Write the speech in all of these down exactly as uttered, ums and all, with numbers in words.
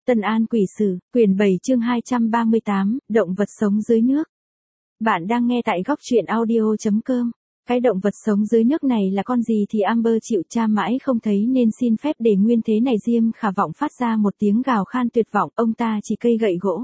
Tân An Quỷ Sử, quyển bảy chương hai trăm ba mươi tám, động vật sống dưới nước. Bạn đang nghe tại góc truyện audio chấm com. Cái động vật sống dưới nước này là con gì thì Amber chịu tra mãi không thấy nên xin phép để nguyên thế này. Diêm Khả Vọng phát ra một tiếng gào khan tuyệt vọng, ông ta chỉ cây gậy gỗ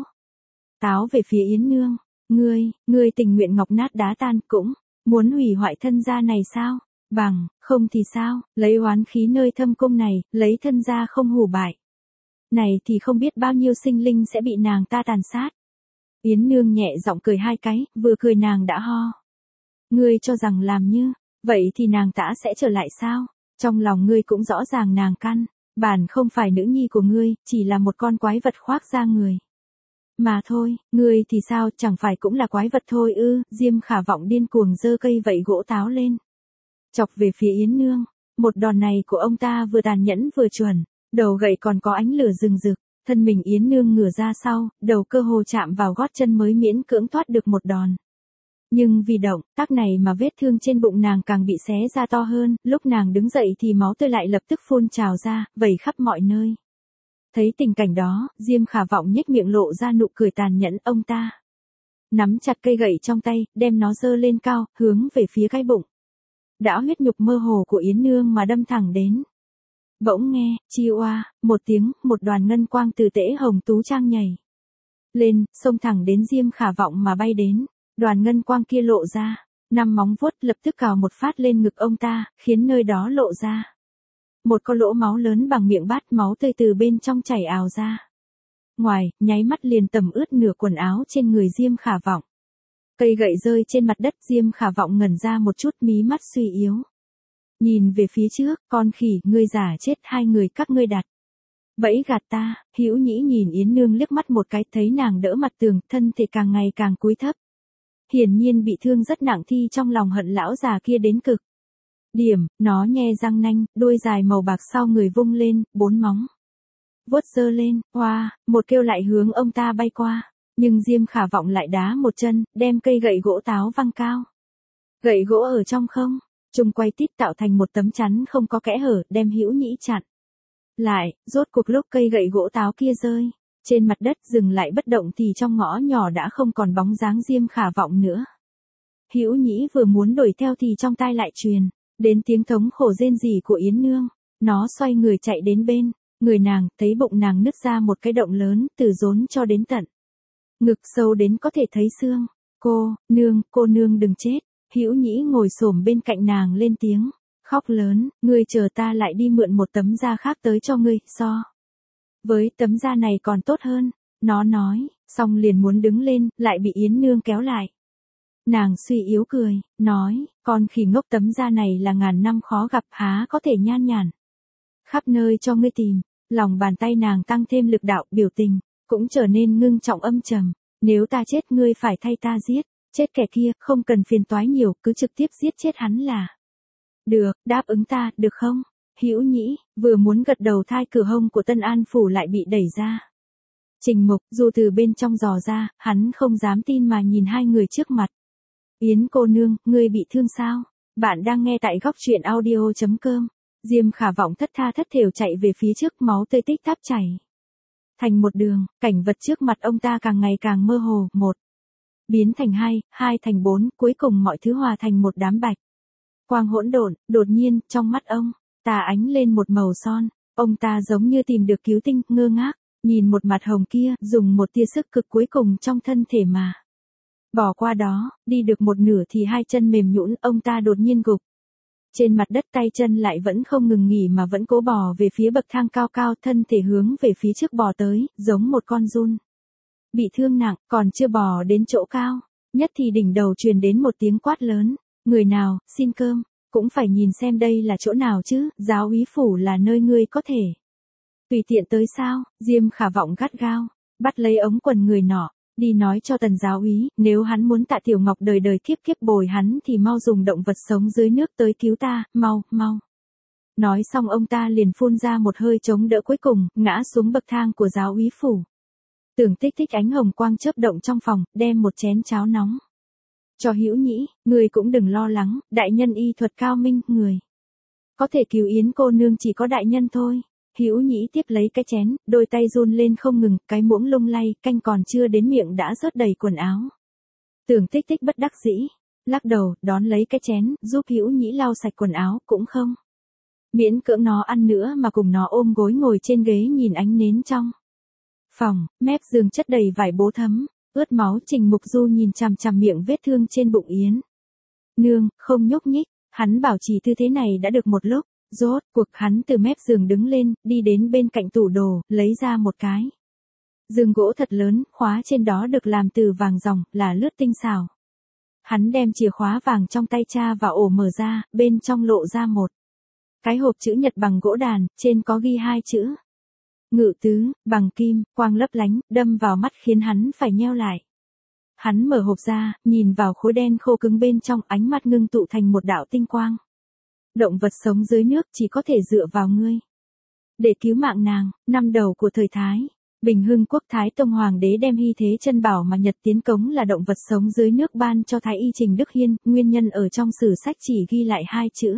táo về phía Yến Nương. Ngươi, ngươi tình nguyện ngọc nát đá tan cũng muốn hủy hoại thân gia này sao? Bằng không thì sao, lấy oán khí nơi thâm cung này, lấy thân gia không hù bại này thì không biết bao nhiêu sinh linh sẽ bị nàng ta tàn sát. Yến Nương nhẹ giọng cười hai cái, vừa cười nàng đã ho. Ngươi cho rằng làm như vậy thì nàng ta sẽ trở lại sao? Trong lòng ngươi cũng rõ ràng nàng căn bản không phải nữ nhi của ngươi, chỉ là một con quái vật khoác da người mà thôi. Ngươi thì sao, chẳng phải cũng là quái vật thôi ư? Diêm Khả Vọng điên cuồng giơ cây vẩy gỗ táo lên, chọc về phía Yến Nương. Một đòn này của ông ta vừa tàn nhẫn vừa chuẩn, đầu gậy còn có ánh lửa rừng rực, thân mình Yến Nương ngửa ra sau, đầu cơ hồ chạm vào gót chân mới miễn cưỡng thoát được một đòn. Nhưng vì động tác này mà vết thương trên bụng nàng càng bị xé ra to hơn, lúc nàng đứng dậy thì máu tươi lại lập tức phun trào ra, vẩy khắp mọi nơi. Thấy tình cảnh đó, Diêm Khả Vọng nhếch miệng lộ ra nụ cười tàn nhẫn, ông ta nắm chặt cây gậy trong tay, đem nó giơ lên cao, hướng về phía cái bụng đã huyết nhục mơ hồ của Yến Nương mà đâm thẳng đến. Bỗng nghe, chi oa, một tiếng, một đoàn ngân quang từ tễ hồng tú trang nhảy lên, xông thẳng đến Diêm Khả Vọng mà bay đến. Đoàn ngân quang kia lộ ra năm móng vuốt, lập tức cào một phát lên ngực ông ta, khiến nơi đó lộ ra một con lỗ máu lớn bằng miệng bát, máu tươi từ bên trong chảy ào ra ngoài, nháy mắt liền tẩm ướt nửa quần áo trên người Diêm Khả Vọng. Cây gậy rơi trên mặt đất, Diêm Khả Vọng ngẩn ra một chút, mí mắt suy yếu nhìn về phía trước. Con khỉ, ngươi giả chết, hai người các ngươi đặt bẫy gạt ta. Hữu Nhĩ nhìn Yến Nương liếc mắt một cái, thấy nàng đỡ mặt tường, thân thể càng ngày càng cúi thấp, hiển nhiên bị thương rất nặng, thi trong lòng hận lão già kia đến cực điểm. Nó nhe răng nanh, đuôi dài màu bạc sau người vung lên, bốn móng vuốt giơ lên, hoa, một kêu lại hướng ông ta bay qua. Nhưng Diêm Khả Vọng lại đá một chân, đem cây gậy gỗ táo văng cao. Gậy gỗ ở trong không trung quay tít tạo thành một tấm chắn không có kẽ hở, đem Hữu Nhĩ chặn lại. Rốt cuộc lúc cây gậy gỗ táo kia rơi trên mặt đất dừng lại bất động thì trong ngõ nhỏ đã không còn bóng dáng Diêm Khả Vọng nữa. Hữu Nhĩ vừa muốn đuổi theo thì trong tai lại truyền đến tiếng thống khổ rên rỉ của Yến Nương. Nó xoay người chạy đến bên người nàng, thấy bụng nàng nứt ra một cái động lớn, từ rốn cho đến tận ngực, sâu đến có thể thấy xương. Cô nương, cô nương đừng chết. Hữu Nhĩ ngồi xổm bên cạnh nàng lên tiếng khóc lớn, ngươi chờ ta lại đi mượn một tấm da khác tới cho ngươi, so với tấm da này còn tốt hơn. Nó nói xong liền muốn đứng lên, lại bị Yến Nương kéo lại. Nàng suy yếu cười, nói, con khỉ ngốc, tấm da này là ngàn năm khó gặp, há có thể nhan nhản khắp nơi cho ngươi tìm. Lòng bàn tay nàng tăng thêm lực đạo, biểu tình cũng trở nên ngưng trọng âm trầm. Nếu ta chết, ngươi phải thay ta giết chết kẻ kia, không cần phiền toái nhiều, cứ trực tiếp giết chết hắn là được. Đáp ứng ta, được không? Hữu Nhĩ vừa muốn gật đầu, thai cửa hông của Tân An phủ lại bị đẩy ra. Trình Mục dù từ bên trong dò ra, hắn không dám tin mà nhìn hai người trước mặt. Yến cô nương, ngươi bị thương sao? Bạn đang nghe tại góc truyện audio chấm com. Diêm Khả Vọng thất tha thất thểu chạy về phía trước, máu tươi tích tắp chảy thành một đường. Cảnh vật trước mặt ông ta càng ngày càng mơ hồ, một biến thành hai, hai thành bốn, cuối cùng mọi thứ hòa thành một đám bạch quang hỗn độn. Đột nhiên, trong mắt ông ta ánh lên một màu son. Ông ta giống như tìm được cứu tinh, ngơ ngác nhìn một mặt hồng kia, dùng một tia sức cực cuối cùng trong thân thể mà bỏ qua đó. Đi được một nửa thì hai chân mềm nhũn, ông ta đột nhiên gục trên mặt đất, tay chân lại vẫn không ngừng nghỉ mà vẫn cố bò về phía bậc thang cao cao, thân thể hướng về phía trước bò tới, giống một con giun bị thương nặng. Còn chưa bò đến chỗ cao nhất thì đỉnh đầu truyền đến một tiếng quát lớn, người nào xin cơm, cũng phải nhìn xem đây là chỗ nào chứ, giáo úy phủ là nơi ngươi có thể tùy tiện tới sao? Diêm Khả Vọng gắt gao bắt lấy ống quần người nọ, đi nói cho Tần giáo úy, nếu hắn muốn tạ Tiểu Ngọc đời đời kiếp kiếp bồi hắn thì mau dùng động vật sống dưới nước tới cứu ta, mau, mau. Nói xong ông ta liền phun ra một hơi chống đỡ cuối cùng, ngã xuống bậc thang của giáo úy phủ. Tưởng Tích Tích ánh hồng quang chớp động trong phòng, đem một chén cháo nóng cho Hữu Nhĩ. Người cũng đừng lo lắng, đại nhân y thuật cao minh, người có thể cứu Yến cô nương chỉ có đại nhân thôi. Hữu Nhĩ tiếp lấy cái chén, đôi tay run lên không ngừng, cái muỗng lung lay, canh còn chưa đến miệng đã rớt đầy quần áo. Tưởng Tích Tích bất đắc dĩ, lắc đầu, đón lấy cái chén, giúp Hữu Nhĩ lau sạch quần áo, cũng không miễn cưỡng nó ăn nữa mà cùng nó ôm gối ngồi trên ghế nhìn ánh nến trong phòng, mép giường chất đầy vải bố thấm, ướt máu. Trình Mục Du nhìn chằm chằm miệng vết thương trên bụng Yến Nương, không nhúc nhích. Hắn bảo trì tư thế này đã được một lúc, rốt cuộc hắn từ mép giường đứng lên, đi đến bên cạnh tủ đồ, lấy ra một cái giường gỗ thật lớn, khóa trên đó được làm từ vàng ròng, là lướt tinh xảo. Hắn đem chìa khóa vàng trong tay tra vào ổ mở ra, bên trong lộ ra một cái hộp chữ nhật bằng gỗ đàn, trên có ghi hai chữ Ngự Tứ, bằng kim, quang lấp lánh, đâm vào mắt khiến hắn phải nheo lại. Hắn mở hộp ra, nhìn vào khối đen khô cứng bên trong, ánh mắt ngưng tụ thành một đạo tinh quang. Động vật sống dưới nước chỉ có thể dựa vào ngươi để cứu mạng nàng. Năm đầu của thời Thái Bình Hưng quốc, Thái Tông Hoàng đế đem Hy Thế Chân Bảo mà Nhật Tiến Cống là động vật sống dưới nước ban cho Thái Y Trình Đức Hiên, nguyên nhân ở trong sử sách chỉ ghi lại hai chữ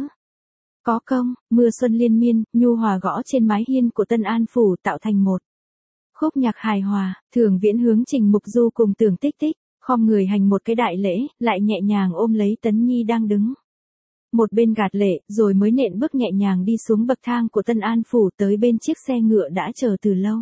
có công. Mưa xuân liên miên, nhu hòa gõ trên mái hiên của Tân An phủ tạo thành một khúc nhạc hài hòa. Thường Viễn hướng Trình Mục Du cùng Tưởng Tích Tích khom người hành một cái đại lễ, lại nhẹ nhàng ôm lấy Tấn Nhi đang đứng một bên gạt lệ, rồi mới nện bước nhẹ nhàng đi xuống bậc thang của Tân An phủ tới bên chiếc xe ngựa đã chờ từ lâu.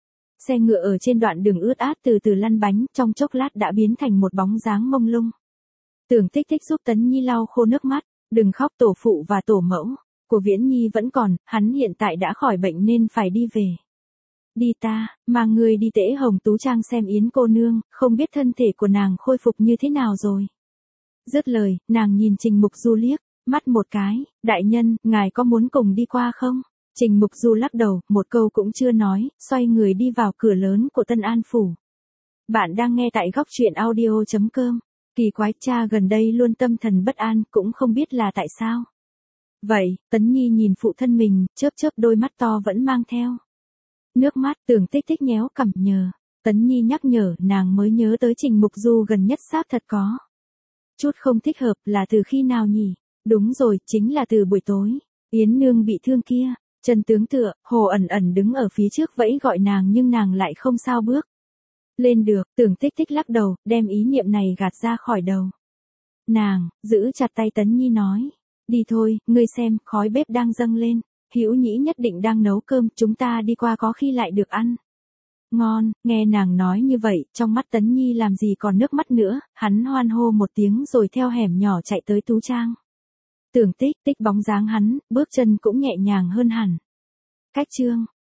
Xe ngựa ở trên đoạn đường ướt át từ từ lăn bánh, trong chốc lát đã biến thành một bóng dáng mông lung. Tưởng Tích Tích giúp Tấn Nhi lau khô nước mắt, đừng khóc, tổ phụ và tổ mẫu của Viễn Nhi vẫn còn, hắn hiện tại đã khỏi bệnh nên phải đi về. Đi ta, mang người đi Tễ Hồng Tú Trang xem Yến cô nương, không biết thân thể của nàng khôi phục như thế nào rồi. Dứt lời, nàng nhìn Trình Mục Du liếc mắt một cái, đại nhân, ngài có muốn cùng đi qua không? Trình Mục Du lắc đầu, một câu cũng chưa nói, xoay người đi vào cửa lớn của Tân An phủ. Bạn đang nghe tại góc truyện audio chấm com. Kỳ quái, cha gần đây luôn tâm thần bất an, cũng không biết là tại sao. Vậy, Tấn Nhi nhìn phụ thân mình, chớp chớp đôi mắt to vẫn mang theo nước mắt. Tưởng Tích Tích nhéo cằm nhờ. Tấn Nhi nhắc nhở, nàng mới nhớ tới Trình Mục Du gần nhất xác thật có chút không thích hợp, là từ khi nào nhỉ? Đúng rồi, chính là từ buổi tối Yến nương bị thương kia. Trần tướng tựa, Hồ ẩn ẩn đứng ở phía trước vẫy gọi nàng nhưng nàng lại không sao bước lên được. Tưởng Tích Tích lắc đầu, đem ý niệm này gạt ra khỏi đầu. Nàng giữ chặt tay Tấn Nhi nói, đi thôi, ngươi xem, khói bếp đang dâng lên, Hữu Nhĩ nhất định đang nấu cơm, chúng ta đi qua có khi lại được ăn ngon. Nghe nàng nói như vậy, trong mắt Tấn Nhi làm gì còn nước mắt nữa, hắn hoan hô một tiếng rồi theo hẻm nhỏ chạy tới Tú Trang. Tưởng Tích Tích bóng dáng hắn, bước chân cũng nhẹ nhàng hơn hẳn. Cách chương